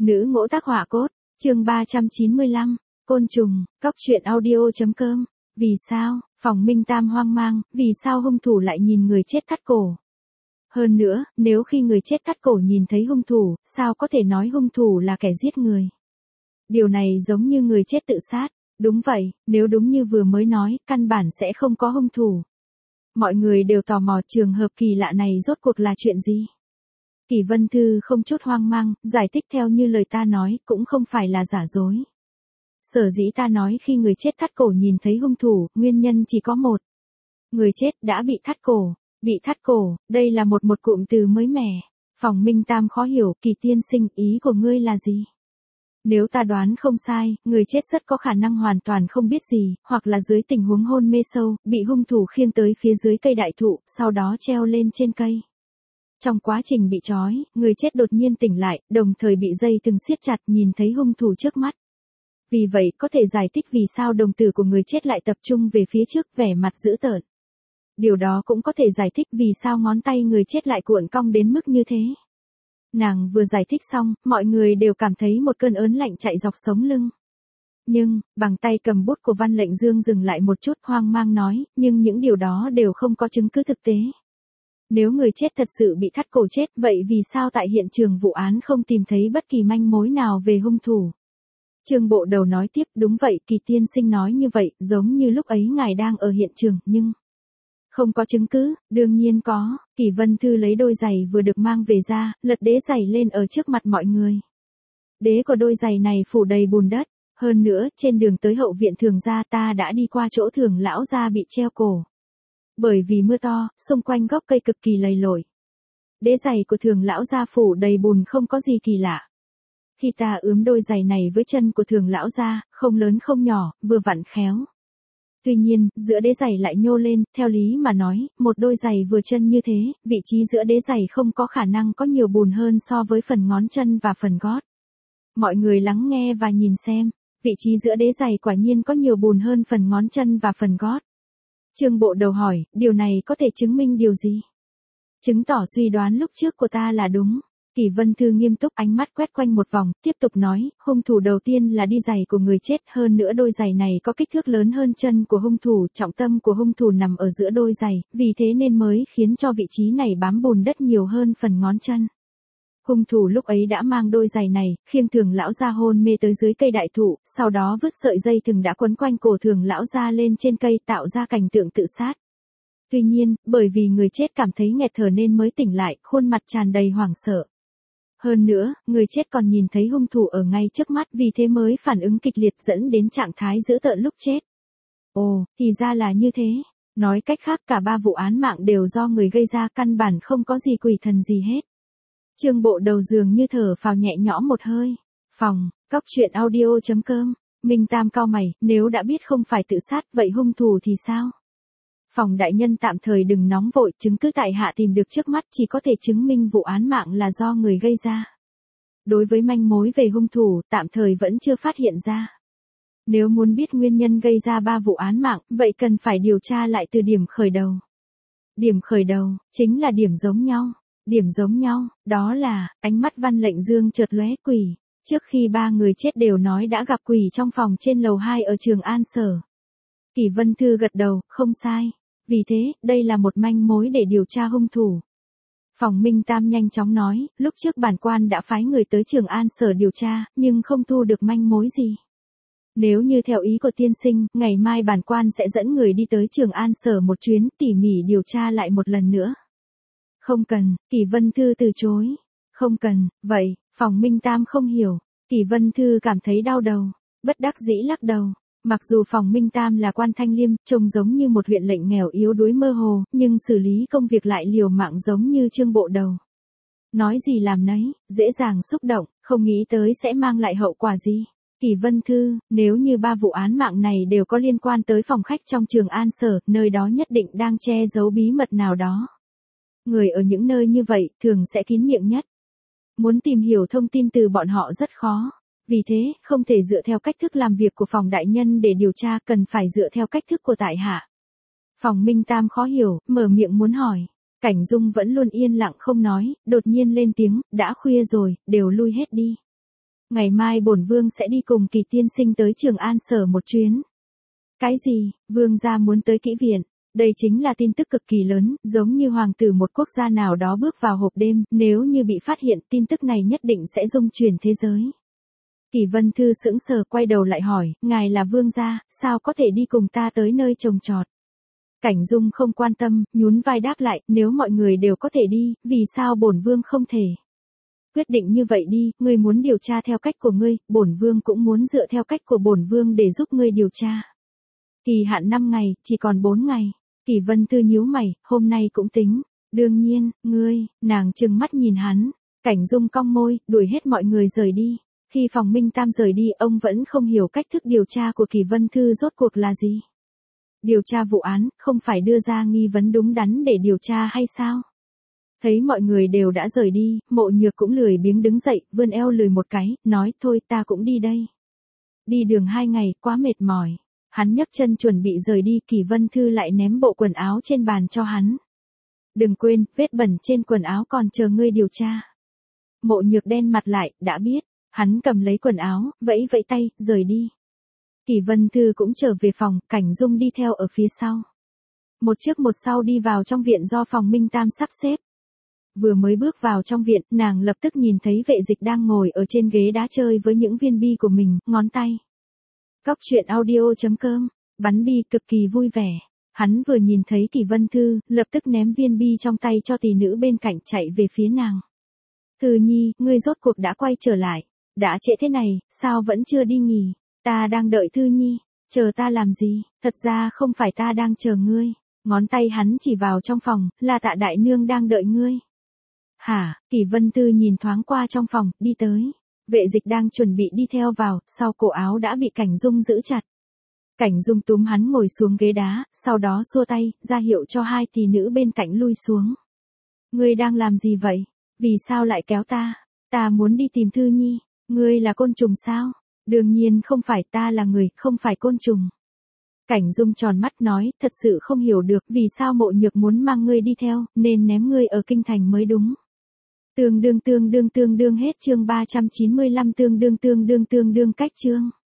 Nữ ngỗ tác họa cốt, chương 395, côn trùng, cóc truyện audio.com. Vì sao, Phòng Minh Tam hoang mang, vì sao hung thủ lại nhìn người chết thắt cổ? Hơn nữa, nếu khi người chết thắt cổ nhìn thấy hung thủ, sao có thể nói hung thủ là kẻ giết người? Điều này giống như người chết tự sát. Đúng vậy, nếu đúng như vừa mới nói, căn bản sẽ không có hung thủ. Mọi người đều tò mò trường hợp kỳ lạ này rốt cuộc là chuyện gì? Kỷ Vân Thư không chút hoang mang, giải thích theo như lời ta nói, cũng không phải là giả dối. Sở dĩ ta nói khi người chết thắt cổ nhìn thấy hung thủ, nguyên nhân chỉ có một. Người chết đã bị thắt cổ. Bị thắt cổ, đây là một cụm từ mới mẻ. Phòng Minh Tam khó hiểu, Kỳ tiên sinh, ý của ngươi là gì? Nếu ta đoán không sai, người chết rất có khả năng hoàn toàn không biết gì, hoặc là dưới tình huống hôn mê sâu, bị hung thủ khiêng tới phía dưới cây đại thụ, sau đó treo lên trên cây. Trong quá trình bị trói, người chết đột nhiên tỉnh lại, đồng thời bị dây thừng siết chặt, nhìn thấy hung thủ trước mắt. Vì vậy, có thể giải thích vì sao đồng tử của người chết lại tập trung về phía trước, vẻ mặt dữ tợn. Điều đó cũng có thể giải thích vì sao ngón tay người chết lại cuộn cong đến mức như thế. Nàng vừa giải thích xong, mọi người đều cảm thấy một cơn ớn lạnh chạy dọc sống lưng. Nhưng, bằng tay cầm bút của Văn Lệnh Dương dừng lại một chút, hoang mang nói, nhưng những điều đó đều không có chứng cứ thực tế. Nếu người chết thật sự bị thắt cổ chết, vậy vì sao tại hiện trường vụ án không tìm thấy bất kỳ manh mối nào về hung thủ? Trương Bộ Đầu nói tiếp, đúng vậy, Kỳ tiên sinh nói như vậy, giống như lúc ấy ngài đang ở hiện trường, nhưng... Không có chứng cứ, đương nhiên có. Kỷ Vân Thư lấy đôi giày vừa được mang về ra, lật đế giày lên ở trước mặt mọi người. Đế của đôi giày này phủ đầy bùn đất. Hơn nữa, trên đường tới hậu viện Thường gia ta đã đi qua chỗ Thường lão gia bị treo cổ. Bởi vì mưa to, xung quanh gốc cây cực kỳ lầy lội. Đế giày của Thường lão gia phủ đầy bùn không có gì kỳ lạ. Khi ta ướm đôi giày này với chân của Thường lão gia, không lớn không nhỏ, vừa vặn khéo. Tuy nhiên, giữa đế giày lại nhô lên, theo lý mà nói, một đôi giày vừa chân như thế, vị trí giữa đế giày không có khả năng có nhiều bùn hơn so với phần ngón chân và phần gót. Mọi người lắng nghe và nhìn xem, vị trí giữa đế giày quả nhiên có nhiều bùn hơn phần ngón chân và phần gót. Trương Bộ Đầu hỏi, điều này có thể chứng minh điều gì? Chứng tỏ suy đoán lúc trước của ta là đúng. Kỷ Vân Thư nghiêm túc, ánh mắt quét quanh một vòng, tiếp tục nói, hung thủ đầu tiên là đi giày của người chết, hơn nữa đôi giày này có kích thước lớn hơn chân của hung thủ, trọng tâm của hung thủ nằm ở giữa đôi giày, vì thế nên mới khiến cho vị trí này bám bùn đất nhiều hơn phần ngón chân. Hung thủ lúc ấy đã mang đôi giày này, khiêng Thường lão gia hôn mê tới dưới cây đại thụ, sau đó vứt sợi dây thừng đã quấn quanh cổ Thường lão gia lên trên cây, tạo ra cảnh tượng tự sát. Tuy nhiên, bởi vì người chết cảm thấy nghẹt thở nên mới tỉnh lại, khuôn mặt tràn đầy hoảng sợ. Hơn nữa, người chết còn nhìn thấy hung thủ ở ngay trước mắt, vì thế mới phản ứng kịch liệt dẫn đến trạng thái dữ tợn lúc chết. Ồ, thì ra là như thế. Nói cách khác, cả ba vụ án mạng đều do người gây ra, căn bản không có gì quỷ thần gì hết. Trương Bộ Đầu dường như thở phào nhẹ nhõm một hơi. Phòng, cóc truyện audio.com. Minh Tam cau mày, nếu đã biết không phải tự sát, vậy hung thủ thì sao? Phòng đại nhân tạm thời đừng nóng vội, chứng cứ tại hạ tìm được trước mắt chỉ có thể chứng minh vụ án mạng là do người gây ra. Đối với manh mối về hung thủ, tạm thời vẫn chưa phát hiện ra. Nếu muốn biết nguyên nhân gây ra ba vụ án mạng, vậy cần phải điều tra lại từ điểm khởi đầu. Điểm khởi đầu, chính là điểm giống nhau. Điểm giống nhau, đó là, ánh mắt Văn Lệnh Dương chợt lóe, quỷ. Trước khi ba người chết đều nói đã gặp quỷ trong phòng trên lầu 2 ở Trường An Sở. Kỷ Vân Thư gật đầu, không sai. Vì thế, đây là một manh mối để điều tra hung thủ. Phòng Minh Tam nhanh chóng nói, lúc trước bản quan đã phái người tới Trường An Sở điều tra, nhưng không thu được manh mối gì. Nếu như theo ý của tiên sinh, ngày mai bản quan sẽ dẫn người đi tới Trường An Sở một chuyến, tỉ mỉ điều tra lại một lần nữa. Không cần, Kỷ Vân Thư từ chối. Không cần, vậy, Phòng Minh Tam không hiểu. Kỷ Vân Thư cảm thấy đau đầu, bất đắc dĩ lắc đầu. Mặc dù Phòng Minh Tam là quan Thanh Liêm, trông giống như một huyện lệnh nghèo yếu đuối mơ hồ, nhưng xử lý công việc lại liều mạng giống như Trương Bộ Đầu. Nói gì làm nấy, dễ dàng xúc động, không nghĩ tới sẽ mang lại hậu quả gì. Kỷ Vân Thư, nếu như ba vụ án mạng này đều có liên quan tới phòng khách trong Trường An Sở, nơi đó nhất định đang che giấu bí mật nào đó. Người ở những nơi như vậy, thường sẽ kín miệng nhất. Muốn tìm hiểu thông tin từ bọn họ rất khó. Vì thế, không thể dựa theo cách thức làm việc của phòng đại nhân để điều tra, cần phải dựa theo cách thức của tại hạ. Phòng Minh Tam khó hiểu, mở miệng muốn hỏi. Cảnh Dung vẫn luôn yên lặng không nói, đột nhiên lên tiếng, đã khuya rồi, đều lui hết đi. Ngày mai bổn vương sẽ đi cùng Kỳ tiên sinh tới Trường An Sở một chuyến. Cái gì, vương gia muốn tới Kỹ viện? Đây chính là tin tức cực kỳ lớn, giống như hoàng tử một quốc gia nào đó bước vào hộp đêm, nếu như bị phát hiện tin tức này nhất định sẽ rung chuyển thế giới. Kỳ Vân Thư sững sờ quay đầu lại hỏi, ngài là vương gia, sao có thể đi cùng ta tới nơi trồng trọt? Cảnh Dung không quan tâm, nhún vai đáp lại, nếu mọi người đều có thể đi, vì sao bổn vương không thể? Quyết định như vậy đi, ngươi muốn điều tra theo cách của ngươi, bổn vương cũng muốn dựa theo cách của bổn vương để giúp ngươi điều tra. Kỳ hạn 5 ngày, chỉ còn 4 ngày. Kỳ Vân Thư nhíu mày, hôm nay cũng tính. Đương nhiên, ngươi, nàng trừng mắt nhìn hắn. Cảnh Dung cong môi, đuổi hết mọi người rời đi. Khi Phòng Minh Tam rời đi, ông vẫn không hiểu cách thức điều tra của Kỳ Vân Thư rốt cuộc là gì. Điều tra vụ án, không phải đưa ra nghi vấn đúng đắn để điều tra hay sao? Thấy mọi người đều đã rời đi, Mộ Nhược cũng lười biếng đứng dậy, vươn eo lười một cái, nói thôi ta cũng đi đây. Đi đường 2 ngày, quá mệt mỏi. Hắn nhấc chân chuẩn bị rời đi, Kỳ Vân Thư lại ném bộ quần áo trên bàn cho hắn. Đừng quên, vết bẩn trên quần áo còn chờ ngươi điều tra. Mộ Nhược đen mặt lại, đã biết. Hắn cầm lấy quần áo, vẫy vẫy tay, rời đi. Kỳ Vân Thư cũng trở về phòng, Cảnh Dung đi theo ở phía sau. Một trước một sau đi vào trong viện do Phòng Minh Tam sắp xếp. Vừa mới bước vào trong viện, nàng lập tức nhìn thấy Vệ Dịch đang ngồi ở trên ghế đá chơi với những viên bi của mình, ngón tay. Cóc truyện audio.com, bắn bi cực kỳ vui vẻ. Hắn vừa nhìn thấy Kỳ Vân Thư, lập tức ném viên bi trong tay cho tỷ nữ bên cạnh chạy về phía nàng. Thư Nhi, ngươi rốt cuộc đã quay trở lại. Đã trễ thế này, sao vẫn chưa đi nghỉ? Ta đang đợi Thư Nhi. Chờ ta làm gì? Thật ra không phải ta đang chờ ngươi. Ngón tay hắn chỉ vào trong phòng, là Tạ đại nương đang đợi ngươi. Hả? Kỳ Vân Thư nhìn thoáng qua trong phòng, đi tới. Vệ Dịch đang chuẩn bị đi theo vào, sau cổ áo đã bị Cảnh Dung giữ chặt. Cảnh Dung túm hắn ngồi xuống ghế đá, sau đó xua tay, ra hiệu cho hai tỷ nữ bên cạnh lui xuống. Ngươi đang làm gì vậy? Vì sao lại kéo ta? Ta muốn đi tìm Thư Nhi. Ngươi là côn trùng sao? Đương nhiên không phải, ta là người, không phải côn trùng. Cảnh Dung tròn mắt nói, thật sự không hiểu được vì sao Mộ Nhược muốn mang ngươi đi theo, nên ném ngươi ở kinh thành mới đúng. Tương đương hết chương 395 tương đương cách chương.